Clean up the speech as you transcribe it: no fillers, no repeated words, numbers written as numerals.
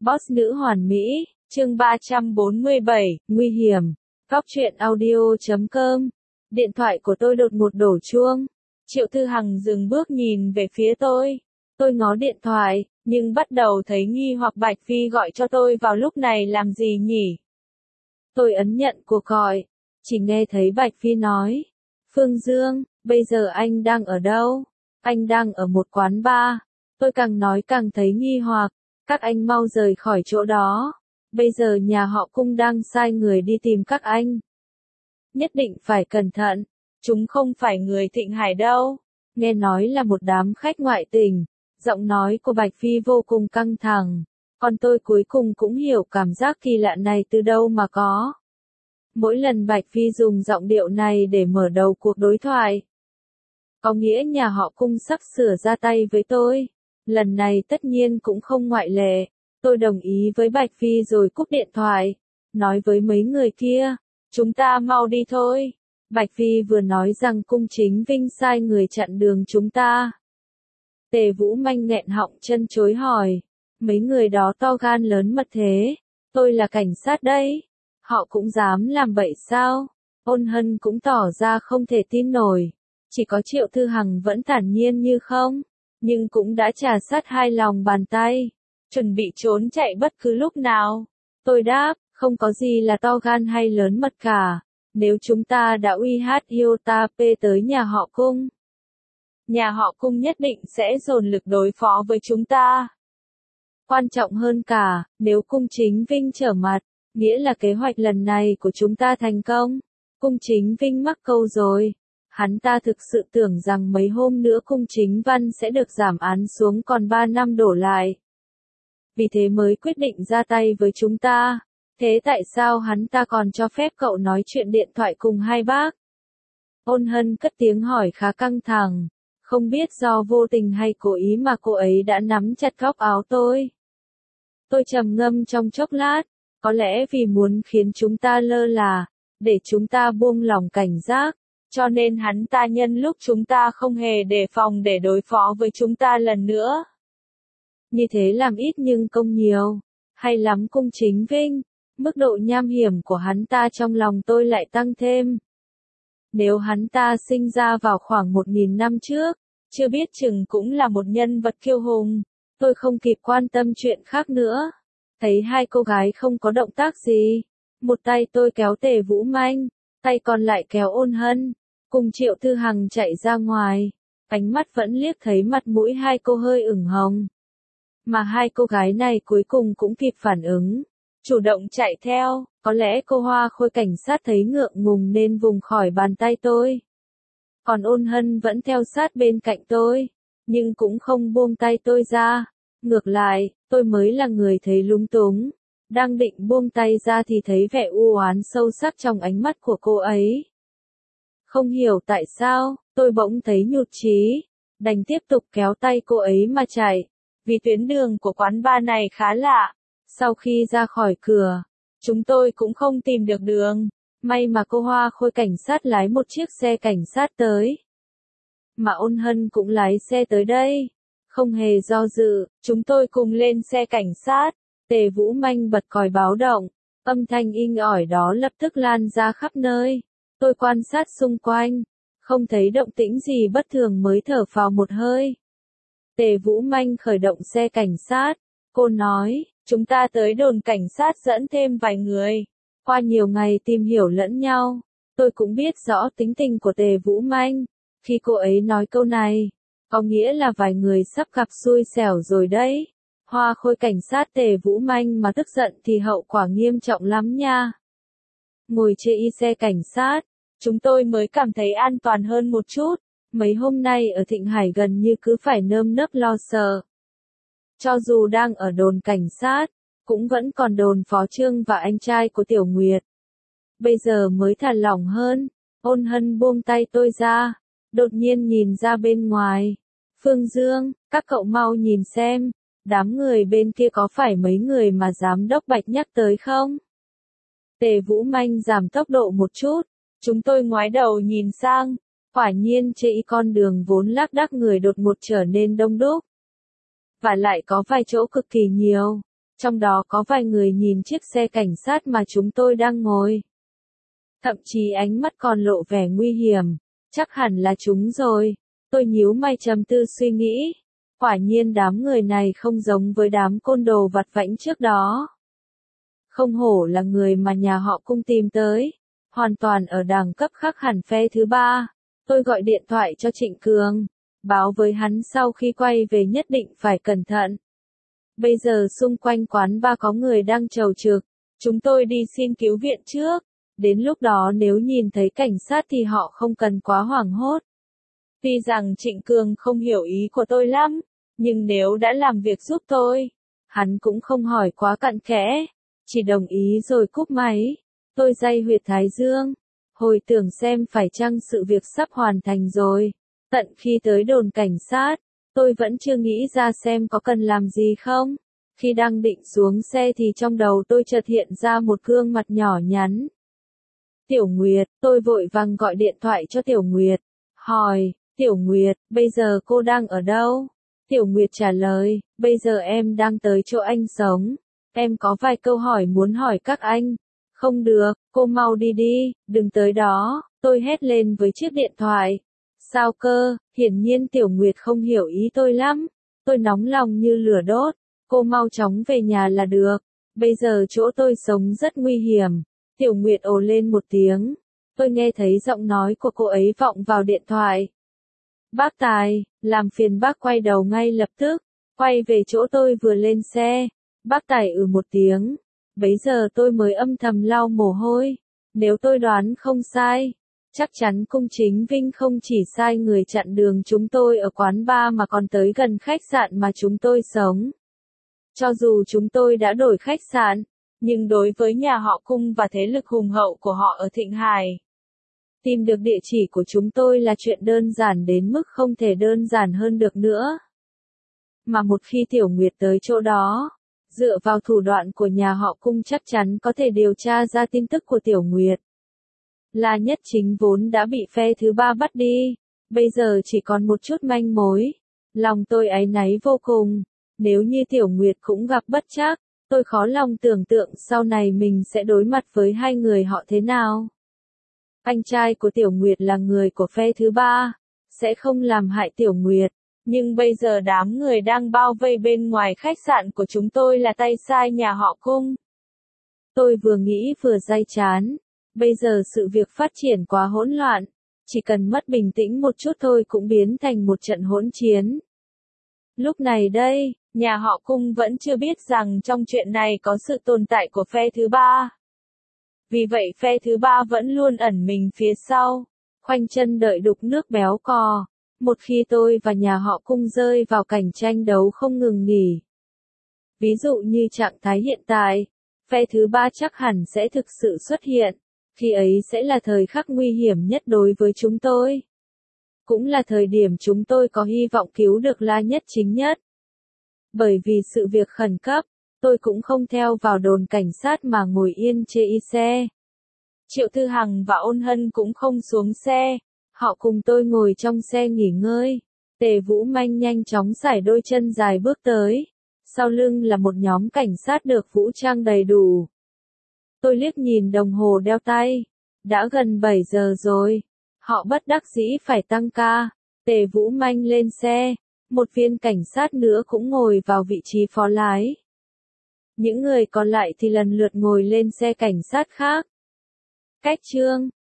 Boss nữ hoàn mỹ, chương 347, nguy hiểm. Góc truyện audio.com. Điện thoại của tôi đột ngột đổ chuông. Triệu Thư Hằng dừng bước nhìn về phía tôi. Tôi ngó điện thoại, nhưng bắt đầu thấy nghi hoặc Bạch Phi gọi cho tôi vào lúc này làm gì nhỉ? Tôi ấn nhận cuộc gọi. Chỉ nghe thấy Bạch Phi nói. Phương Dương, bây giờ anh đang ở đâu? Anh đang ở một quán bar. Tôi càng nói càng thấy nghi hoặc. Các anh mau rời khỏi chỗ đó. Bây giờ nhà họ Cung đang sai người đi tìm các anh. Nhất định phải cẩn thận. Chúng không phải người Thịnh Hải đâu. Nghe nói là một đám khách ngoại tình. Giọng nói của Bạch Phi vô cùng căng thẳng. Còn tôi cuối cùng cũng hiểu cảm giác kỳ lạ này từ đâu mà có. Mỗi lần Bạch Phi dùng giọng điệu này để mở đầu cuộc đối thoại. Có nghĩa nhà họ Cung sắp sửa ra tay với tôi. Lần này tất nhiên cũng không ngoại lệ. Tôi đồng ý với Bạch Phi rồi cúp điện thoại. Nói với mấy người kia. Chúng ta mau đi thôi. Bạch Phi vừa nói rằng Cung Chính Vinh sai người chặn đường chúng ta. Tề Vũ Manh nghẹn họng chân chối hỏi. Mấy người đó to gan lớn mật thế. Tôi là cảnh sát đấy. Họ cũng dám làm bậy sao? Ôn Hân cũng tỏ ra không thể tin nổi. Chỉ có Triệu Thư Hằng vẫn thản nhiên như không. Nhưng cũng đã trà sát hai lòng bàn tay. Chuẩn bị trốn chạy bất cứ lúc nào. Tôi đáp, không có gì là to gan hay lớn mật cả. Nếu chúng ta đã uy hát Iota P tới nhà họ Cung. Nhà họ Cung nhất định sẽ dồn lực đối phó với chúng ta. Quan trọng hơn cả, nếu Cung Chính Vinh trở mặt, nghĩa là kế hoạch lần này của chúng ta thành công. Cung Chính Vinh mắc câu rồi. Hắn ta thực sự tưởng rằng mấy hôm nữa Cung Chính Văn sẽ được giảm án xuống còn 3 năm đổ lại. Vì thế mới quyết định ra tay với chúng ta. Thế tại sao hắn ta còn cho phép cậu nói chuyện điện thoại cùng hai bác? Ôn Hân cất tiếng hỏi khá căng thẳng. Không biết do vô tình hay cố ý mà cô ấy đã nắm chặt góc áo tôi. Tôi trầm ngâm trong chốc lát. Có lẽ vì muốn khiến chúng ta lơ là, để chúng ta buông lỏng cảnh giác. Cho nên hắn ta nhân lúc chúng ta không hề đề phòng để đối phó với chúng ta lần nữa. Như thế làm ít nhưng công nhiều. Hay lắm Cung Chính Vinh. Mức độ nham hiểm của hắn ta trong lòng tôi lại tăng thêm. Nếu hắn ta sinh ra vào khoảng 1.000 năm trước, chưa biết chừng cũng là một nhân vật kiêu hùng. Tôi không kịp quan tâm chuyện khác nữa. Thấy hai cô gái không có động tác gì. Một tay tôi kéo Tề Vũ Manh, tay còn lại kéo Ôn Hân. Cùng Triệu Thư Hằng chạy ra ngoài. Ánh mắt vẫn liếc thấy mặt mũi hai cô hơi ửng hồng. Mà hai cô gái này cuối cùng cũng kịp phản ứng. Chủ động chạy theo, có lẽ cô Hoa Khôi cảnh sát thấy ngượng ngùng nên vùng khỏi bàn tay tôi. Còn Ôn Hân vẫn theo sát bên cạnh tôi, nhưng cũng không buông tay tôi ra. Ngược lại, tôi mới là người thấy lúng túng. Đang định buông tay ra thì thấy vẻ u oán sâu sắc trong ánh mắt của cô ấy. Không hiểu tại sao, tôi bỗng thấy nhụt chí, đành tiếp tục kéo tay cô ấy mà chạy. Vì tuyến đường của quán bar này khá lạ. Sau khi ra khỏi cửa, chúng tôi cũng không tìm được đường. May mà cô Hoa Khôi cảnh sát lái một chiếc xe cảnh sát tới. Mà Ôn Hân cũng lái xe tới đây. Không hề do dự, chúng tôi cùng lên xe cảnh sát. Tề Vũ Manh bật còi báo động. Âm thanh inh ỏi đó lập tức lan ra khắp nơi. Tôi quan sát xung quanh. Không thấy động tĩnh gì bất thường mới thở phào một hơi. Tề Vũ Manh khởi động xe cảnh sát. Cô nói, chúng ta tới đồn cảnh sát dẫn thêm vài người. Qua nhiều ngày tìm hiểu lẫn nhau, tôi cũng biết rõ tính tình của Tề Vũ Manh. Khi cô ấy nói câu này, có nghĩa là vài người sắp gặp xui xẻo rồi đấy. Hoa Khôi cảnh sát Tề Vũ Manh mà tức giận thì hậu quả nghiêm trọng lắm nha. Ngồi trên xe cảnh sát, chúng tôi mới cảm thấy an toàn hơn một chút. Mấy hôm nay ở Thịnh Hải gần như cứ phải nơm nớp lo sợ. Cho dù đang ở đồn cảnh sát, cũng vẫn còn đồn Phó Trương và anh trai của Tiểu Nguyệt. Bây giờ mới thả lỏng hơn. Ôn Hân buông tay tôi ra, đột nhiên nhìn ra bên ngoài. Phương Dương, các cậu mau nhìn xem, đám người bên kia có phải mấy người mà giám đốc Bạch nhắc tới không? Tề Vũ Manh giảm tốc độ một chút, chúng tôi ngoái đầu nhìn sang, quả nhiên trên con đường vốn lác đác người đột ngột trở nên đông đúc. Và lại có vài chỗ cực kỳ nhiều. Trong đó có vài người nhìn chiếc xe cảnh sát mà chúng tôi đang ngồi. Thậm chí ánh mắt còn lộ vẻ nguy hiểm. Chắc hẳn là chúng rồi. Tôi nhíu mày trầm tư suy nghĩ. Quả nhiên đám người này không giống với đám côn đồ vặt vãnh trước đó. Không hổ là người mà nhà họ Cung tìm tới. Hoàn toàn ở đẳng cấp khác hẳn phe thứ ba. Tôi gọi điện thoại cho Trịnh Cường. Báo với hắn sau khi quay về nhất định phải cẩn thận. Bây giờ xung quanh quán bar có người đang chầu trực. Chúng tôi đi xin cứu viện trước. Đến lúc đó nếu nhìn thấy cảnh sát thì họ không cần quá hoảng hốt. Tuy rằng Trịnh Cường không hiểu ý của tôi lắm, nhưng nếu đã làm việc giúp tôi, hắn cũng không hỏi quá cặn kẽ, chỉ đồng ý rồi cúp máy. Tôi day huyệt thái dương, hồi tưởng xem phải chăng sự việc sắp hoàn thành rồi. Tận khi tới đồn cảnh sát, tôi vẫn chưa nghĩ ra xem có cần làm gì không. Khi đang định xuống xe thì trong đầu tôi chợt hiện ra một gương mặt nhỏ nhắn. Tiểu Nguyệt, tôi vội vàng gọi điện thoại cho Tiểu Nguyệt, hỏi, Tiểu Nguyệt, bây giờ cô đang ở đâu? Tiểu Nguyệt trả lời, bây giờ em đang tới chỗ anh sống. Em có vài câu hỏi muốn hỏi các anh. Không được, cô mau đi đi, đừng tới đó, tôi hét lên với chiếc điện thoại. Sao cơ, hiển nhiên Tiểu Nguyệt không hiểu ý tôi lắm. Tôi nóng lòng như lửa đốt, cô mau chóng về nhà là được. Bây giờ chỗ tôi sống rất nguy hiểm. Tiểu Nguyệt ồ lên một tiếng. Tôi nghe thấy giọng nói của cô ấy vọng vào điện thoại. Bác Tài, làm phiền bác quay đầu ngay lập tức, quay về chỗ tôi vừa lên xe. Bác Tài một tiếng. Bấy giờ tôi mới âm thầm lau mồ hôi. Nếu tôi đoán không sai, chắc chắn Cung Chính Vinh không chỉ sai người chặn đường chúng tôi ở quán bar mà còn tới gần khách sạn mà chúng tôi sống. Cho dù chúng tôi đã đổi khách sạn, nhưng đối với nhà họ Cung và thế lực hùng hậu của họ ở Thịnh Hải, tìm được địa chỉ của chúng tôi là chuyện đơn giản đến mức không thể đơn giản hơn được nữa. Mà một khi Tiểu Nguyệt tới chỗ đó, dựa vào thủ đoạn của nhà họ Cung chắc chắn có thể điều tra ra tin tức của Tiểu Nguyệt. La Nhất Chính vốn đã bị phe thứ ba bắt đi, bây giờ chỉ còn một chút manh mối. Lòng tôi áy náy vô cùng, nếu như Tiểu Nguyệt cũng gặp bất trắc, tôi khó lòng tưởng tượng sau này mình sẽ đối mặt với hai người họ thế nào. Anh trai của Tiểu Nguyệt là người của phe thứ ba, sẽ không làm hại Tiểu Nguyệt. Nhưng bây giờ đám người đang bao vây bên ngoài khách sạn của chúng tôi là tay sai nhà họ Cung. Tôi vừa nghĩ vừa day chán. Bây giờ sự việc phát triển quá hỗn loạn. Chỉ cần mất bình tĩnh một chút thôi cũng biến thành một trận hỗn chiến. Lúc này đây, nhà họ Cung vẫn chưa biết rằng trong chuyện này có sự tồn tại của phe thứ ba. Vì vậy phe thứ ba vẫn luôn ẩn mình phía sau, khoanh chân đợi đục nước béo cò. Một khi tôi và nhà họ Cung rơi vào cảnh tranh đấu không ngừng nghỉ. Ví dụ như trạng thái hiện tại, phe thứ ba chắc hẳn sẽ thực sự xuất hiện. Khi ấy sẽ là thời khắc nguy hiểm nhất đối với chúng tôi. Cũng là thời điểm chúng tôi có hy vọng cứu được La Nhất Chính nhất. Bởi vì sự việc khẩn cấp, tôi cũng không theo vào đồn cảnh sát mà ngồi yên chê y xe. Triệu Thư Hằng và Ôn Hân cũng không xuống xe. Họ cùng tôi ngồi trong xe nghỉ ngơi. Tề Vũ Manh nhanh chóng sải đôi chân dài bước tới. Sau lưng là một nhóm cảnh sát được vũ trang đầy đủ. Tôi liếc nhìn đồng hồ đeo tay. Đã gần 7 giờ rồi. Họ bất đắc dĩ phải tăng ca. Tề Vũ Manh lên xe. Một viên cảnh sát nữa cũng ngồi vào vị trí phó lái. Những người còn lại thì lần lượt ngồi lên xe cảnh sát khác. Cách Trương,